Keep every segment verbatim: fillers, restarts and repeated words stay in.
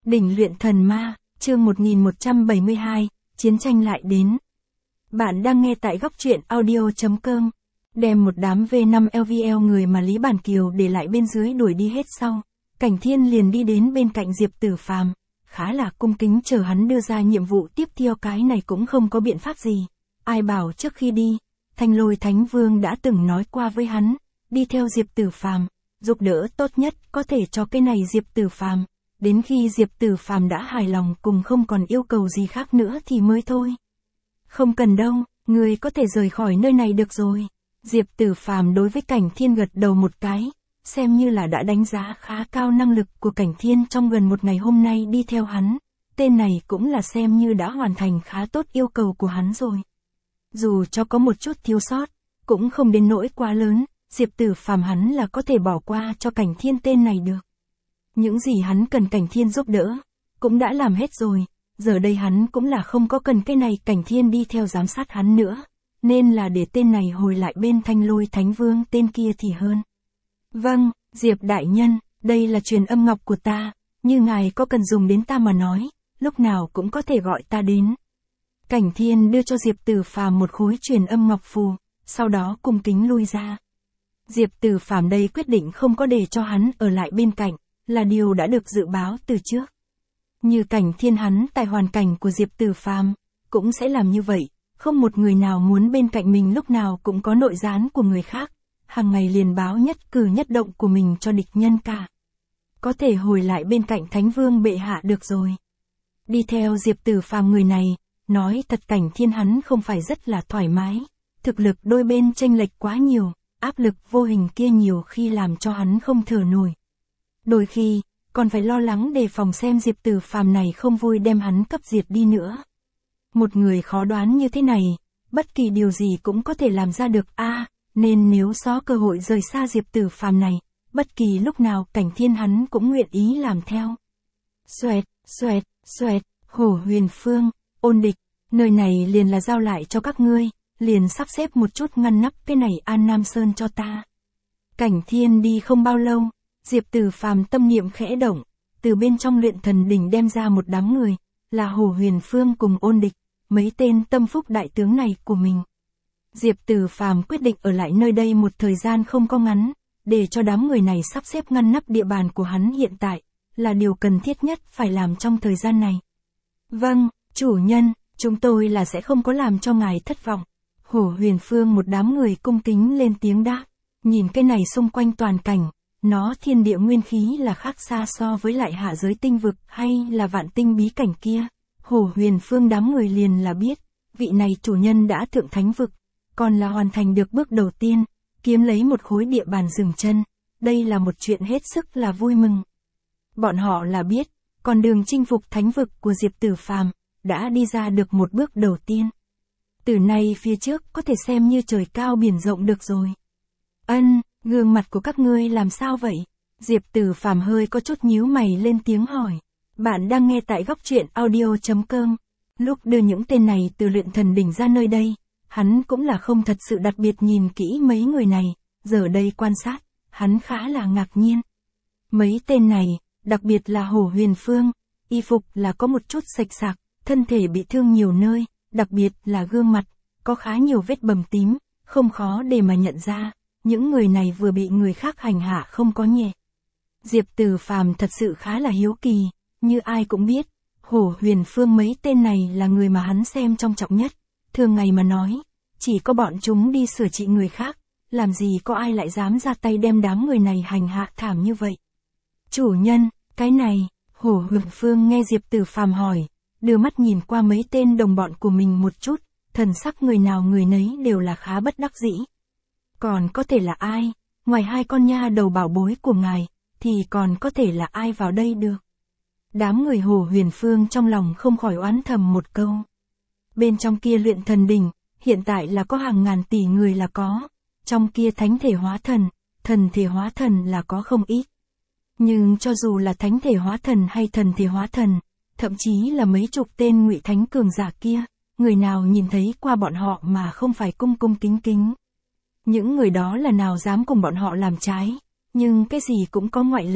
Đỉnh luyện thần ma, chương một nghìn một trăm bảy mươi hai, chiến tranh lại đến. Bạn đang nghe tại góc truyện audio chấm com. Đem một đám V năm L V L người mà Lý Bản Kiều để lại bên dưới đuổi đi hết sau. Cảnh Thiên liền đi đến bên cạnh Diệp Tử Phàm, khá là cung kính chờ hắn đưa ra nhiệm vụ tiếp theo. Cái này cũng không có biện pháp gì. Ai bảo trước khi đi, Thanh Lôi Thánh Vương đã từng nói qua với hắn, đi theo Diệp Tử Phàm, giúp đỡ tốt nhất có thể cho cái này Diệp Tử Phàm. Đến khi Diệp Tử Phàm đã hài lòng cùng không còn yêu cầu gì khác nữa thì mới thôi. Không cần đâu, người có thể rời khỏi nơi này được rồi. Diệp Tử Phàm đối với Cảnh Thiên gật đầu một cái, xem như là đã đánh giá khá cao năng lực của Cảnh Thiên trong gần một ngày hôm nay đi theo hắn. Tên này cũng là xem như đã hoàn thành khá tốt yêu cầu của hắn rồi. Dù cho có một chút thiếu sót, cũng không đến nỗi quá lớn, Diệp Tử Phàm hắn là có thể bỏ qua cho Cảnh Thiên tên này được. Những gì hắn cần Cảnh Thiên giúp đỡ, cũng đã làm hết rồi, giờ đây hắn cũng là không có cần cái này Cảnh Thiên đi theo giám sát hắn nữa, nên là để tên này hồi lại bên Thanh Lôi Thánh Vương tên kia thì hơn. Vâng, Diệp Đại Nhân, đây là truyền âm ngọc của ta, như ngài có cần dùng đến ta mà nói, lúc nào cũng có thể gọi ta đến. Cảnh Thiên đưa cho Diệp Tử Phàm một khối truyền âm ngọc phù, sau đó cung kính lui ra. Diệp Tử Phàm đây quyết định không có để cho hắn ở lại bên cạnh, là điều đã được dự báo từ trước. Như Cảnh Thiên hắn tại hoàn cảnh của Diệp Tử Phàm, cũng sẽ làm như vậy, không một người nào muốn bên cạnh mình lúc nào cũng có nội gián của người khác, hàng ngày liền báo nhất cử nhất động của mình cho địch nhân cả. Có thể hồi lại bên cạnh Thánh Vương bệ hạ được rồi. Đi theo Diệp Tử Phàm người này, nói thật Cảnh Thiên hắn không phải rất là thoải mái, thực lực đôi bên chênh lệch quá nhiều, áp lực vô hình kia nhiều khi làm cho hắn không thở nổi. Đôi khi, còn phải lo lắng đề phòng xem Diệp Tử Phàm này không vui đem hắn cấp diệt đi nữa. Một người khó đoán như thế này, bất kỳ điều gì cũng có thể làm ra được a à, nên nếu có cơ hội rời xa Diệp Tử Phàm này, bất kỳ lúc nào Cảnh Thiên hắn cũng nguyện ý làm theo. Xoẹt, xoẹt, xoẹt, Hổ Huyền Phương, ôn địch, nơi này liền là giao lại cho các ngươi, liền sắp xếp một chút ngăn nắp cái này An Nam Sơn cho ta. Cảnh Thiên đi không bao lâu, Diệp Tử Phàm tâm niệm khẽ động, từ bên trong luyện thần đỉnh đem ra một đám người, là Hổ Huyền Phương cùng ôn địch, mấy tên tâm phúc đại tướng này của mình. Diệp Tử Phàm quyết định ở lại nơi đây một thời gian không có ngắn, để cho đám người này sắp xếp ngăn nắp địa bàn của hắn hiện tại, là điều cần thiết nhất phải làm trong thời gian này. Vâng, chủ nhân, chúng tôi là sẽ không có làm cho ngài thất vọng. Hổ Huyền Phương một đám người cung kính lên tiếng đáp, nhìn cái này xung quanh toàn cảnh. Nó thiên địa nguyên khí là khác xa so với lại hạ giới tinh vực hay là vạn tinh bí cảnh kia. Hổ Huyền Phương đám người liền là biết, vị này chủ nhân đã thượng thánh vực, còn là hoàn thành được bước đầu tiên, kiếm lấy một khối địa bàn dừng chân. Đây là một chuyện hết sức là vui mừng. Bọn họ là biết, con đường chinh phục thánh vực của Diệp Tử Phàm đã đi ra được một bước đầu tiên. Từ nay phía trước có thể xem như trời cao biển rộng được rồi. Ân, gương mặt của các ngươi làm sao vậy? Diệp Tử Phàm hơi có chút nhíu mày lên tiếng hỏi. Bạn đang nghe tại góc truyện audio chấm com. Lúc đưa những tên này từ luyện thần đỉnh ra nơi đây, hắn cũng là không thật sự đặc biệt nhìn kỹ mấy người này, giờ đây quan sát, hắn khá là ngạc nhiên. Mấy tên này, đặc biệt là Hổ Huyền Phương, y phục là có một chút sạch sạc, thân thể bị thương nhiều nơi, đặc biệt là gương mặt, có khá nhiều vết bầm tím, không khó để mà nhận ra. Những người này vừa bị người khác hành hạ không có nhẹ. Diệp Tử Phàm thật sự khá là hiếu kỳ, như ai cũng biết, Hổ Huyền Phương mấy tên này là người mà hắn xem trong trọng nhất. Thường ngày mà nói, chỉ có bọn chúng đi sửa trị người khác, làm gì có ai lại dám ra tay đem đám người này hành hạ thảm như vậy. Chủ nhân, cái này, Hổ Huyền Phương nghe Diệp Tử Phàm hỏi, đưa mắt nhìn qua mấy tên đồng bọn của mình một chút, thần sắc người nào người nấy đều là khá bất đắc dĩ. Còn có thể là ai, ngoài hai con nha đầu bảo bối của ngài, thì còn có thể là ai vào đây được. Đám người Hổ Huyền Phương trong lòng không khỏi oán thầm một câu. Bên trong kia luyện thần đỉnh, hiện tại là có hàng ngàn tỷ người là có, trong kia thánh thể hóa thần, thần thể hóa thần là có không ít. Nhưng cho dù là thánh thể hóa thần hay thần thể hóa thần, thậm chí là mấy chục tên ngụy thánh cường giả kia, người nào nhìn thấy qua bọn họ mà không phải cung cung kính kính. Những người đó là nào dám cùng bọn họ làm trái, nhưng cái gì cũng có ngoại lệ,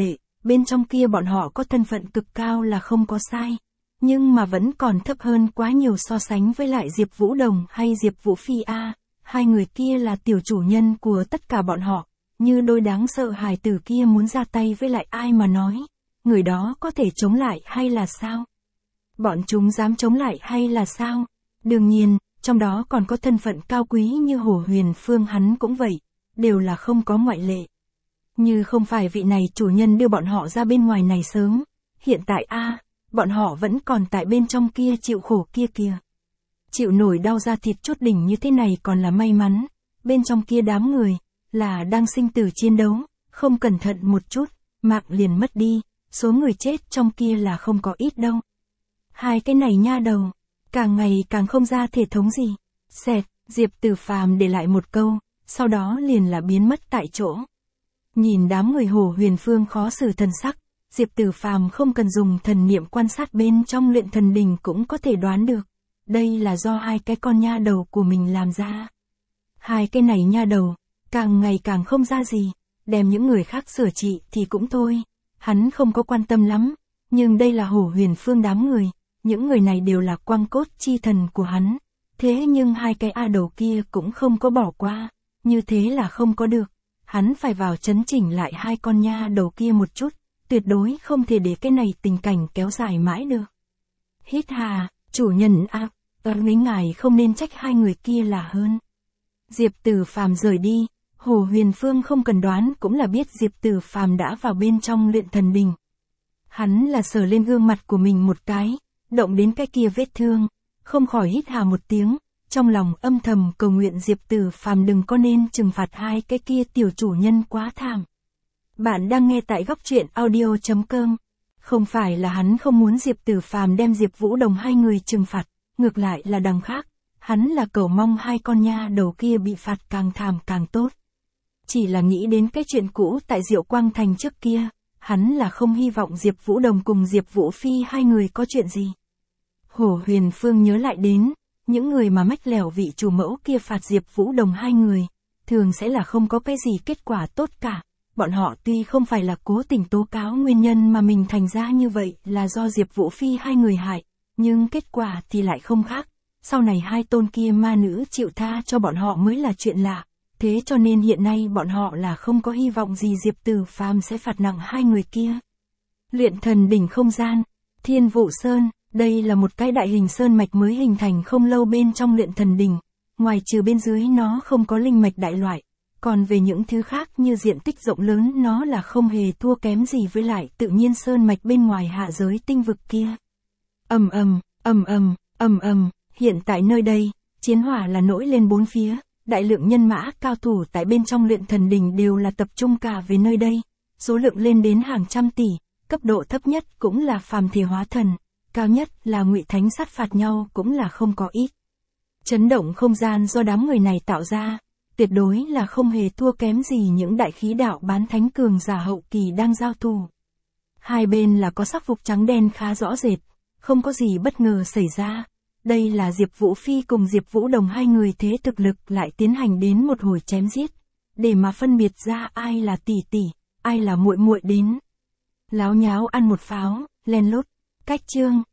bên trong kia bọn họ có thân phận cực cao là không có sai. Nhưng mà vẫn còn thấp hơn quá nhiều so sánh với lại Diệp Vũ Đồng hay Diệp Vũ Phi a. Hai người kia là tiểu chủ nhân của tất cả bọn họ, như đôi đáng sợ hài tử kia muốn ra tay với lại ai mà nói, người đó có thể chống lại hay là sao? Bọn chúng dám chống lại hay là sao? Đương nhiên, trong đó còn có thân phận cao quý như Hồ Huyền Phương hắn cũng vậy, đều là không có ngoại lệ. Như không phải vị này chủ nhân đưa bọn họ ra bên ngoài này sớm, hiện tại a, bọn họ vẫn còn tại bên trong kia chịu khổ kia kìa. Chịu nổi đau da thịt chốt đỉnh như thế này còn là may mắn, bên trong kia đám người, là đang sinh tử chiến đấu, không cẩn thận một chút, mạng liền mất đi, số người chết trong kia là không có ít đâu. Hai cái này nha đầu, càng ngày càng không ra thể thống gì. Xẹt, Diệp Tử Phàm để lại một câu, sau đó liền là biến mất tại chỗ. Nhìn đám người Hồ Huyền Phương khó xử thần sắc, Diệp Tử Phàm không cần dùng thần niệm quan sát bên trong luyện thần đình cũng có thể đoán được. Đây là do hai cái con nha đầu của mình làm ra. Hai cái này nha đầu, càng ngày càng không ra gì, đem những người khác sửa trị thì cũng thôi. Hắn không có quan tâm lắm, nhưng đây là Hồ Huyền Phương đám người, những người này đều là quang cốt chi thần của hắn. Thế nhưng hai cái A đầu kia cũng không có bỏ qua, như thế là không có được. Hắn phải vào chấn chỉnh lại hai con nha đầu kia một chút, tuyệt đối không thể để cái này tình cảnh kéo dài mãi được. Hít hà, chủ nhân a, toàn mấy ngài không nên trách hai người kia là hơn. Diệp Tử Phàm rời đi, Hồ Huyền Phương không cần đoán cũng là biết Diệp Tử Phàm đã vào bên trong luyện thần đình. Hắn là sờ lên gương mặt của mình một cái, động đến cái kia vết thương, không khỏi hít hà một tiếng, trong lòng âm thầm cầu nguyện Diệp Tử Phàm đừng có nên trừng phạt hai cái kia tiểu chủ nhân quá thảm. Bạn đang nghe tại góc truyện audio chấm com. Không phải là hắn không muốn Diệp Tử Phàm đem Diệp Vũ Đồng hai người trừng phạt, ngược lại là đằng khác, hắn là cầu mong hai con nha đầu kia bị phạt càng thảm càng tốt. Chỉ là nghĩ đến cái chuyện cũ tại Diệu Quang Thành trước kia, hắn là không hy vọng Diệp Vũ Đồng cùng Diệp Vũ Phi hai người có chuyện gì. Hồ Huyền Phương nhớ lại đến, những người mà mách lẻo vị chủ mẫu kia phạt Diệp Vũ Đồng hai người, thường sẽ là không có cái gì kết quả tốt cả. Bọn họ tuy không phải là cố tình tố cáo nguyên nhân mà mình thành ra như vậy là do Diệp Vũ Phi hai người hại, nhưng kết quả thì lại không khác. Sau này hai tôn kia ma nữ chịu tha cho bọn họ mới là chuyện lạ. Thế cho nên hiện nay bọn họ là không có hy vọng gì Diệp Tử Phàm sẽ phạt nặng hai người kia. Luyện thần đỉnh không gian, Thiên Vũ Sơn, đây là một cái đại hình sơn mạch mới hình thành không lâu bên trong luyện thần đỉnh. Ngoài trừ bên dưới nó không có linh mạch đại loại. Còn về những thứ khác như diện tích rộng lớn nó là không hề thua kém gì với lại tự nhiên sơn mạch bên ngoài hạ giới tinh vực kia. Ầm ầm, ầm ầm, ầm ầm, hiện tại nơi đây, chiến hỏa là nổi lên bốn phía, đại lượng nhân mã cao thủ tại bên trong luyện thần đình đều là tập trung cả về nơi đây, số lượng lên đến hàng trăm tỷ, cấp độ thấp nhất cũng là phàm thể hóa thần, cao nhất là ngụy thánh sát phạt nhau cũng là không có ít. Chấn động không gian do đám người này tạo ra, tuyệt đối là không hề thua kém gì những đại khí đạo bán thánh cường giả hậu kỳ đang giao thủ. Hai bên là có sắc phục trắng đen khá rõ rệt, không có gì bất ngờ xảy ra. Đây là Diệp Vũ Phi cùng Diệp Vũ Đồng hai người thế thực lực lại tiến hành đến một hồi chém giết, để mà phân biệt ra ai là tỷ tỷ, ai là muội muội đến. Láo nháo ăn một pháo, len lút, cách chương.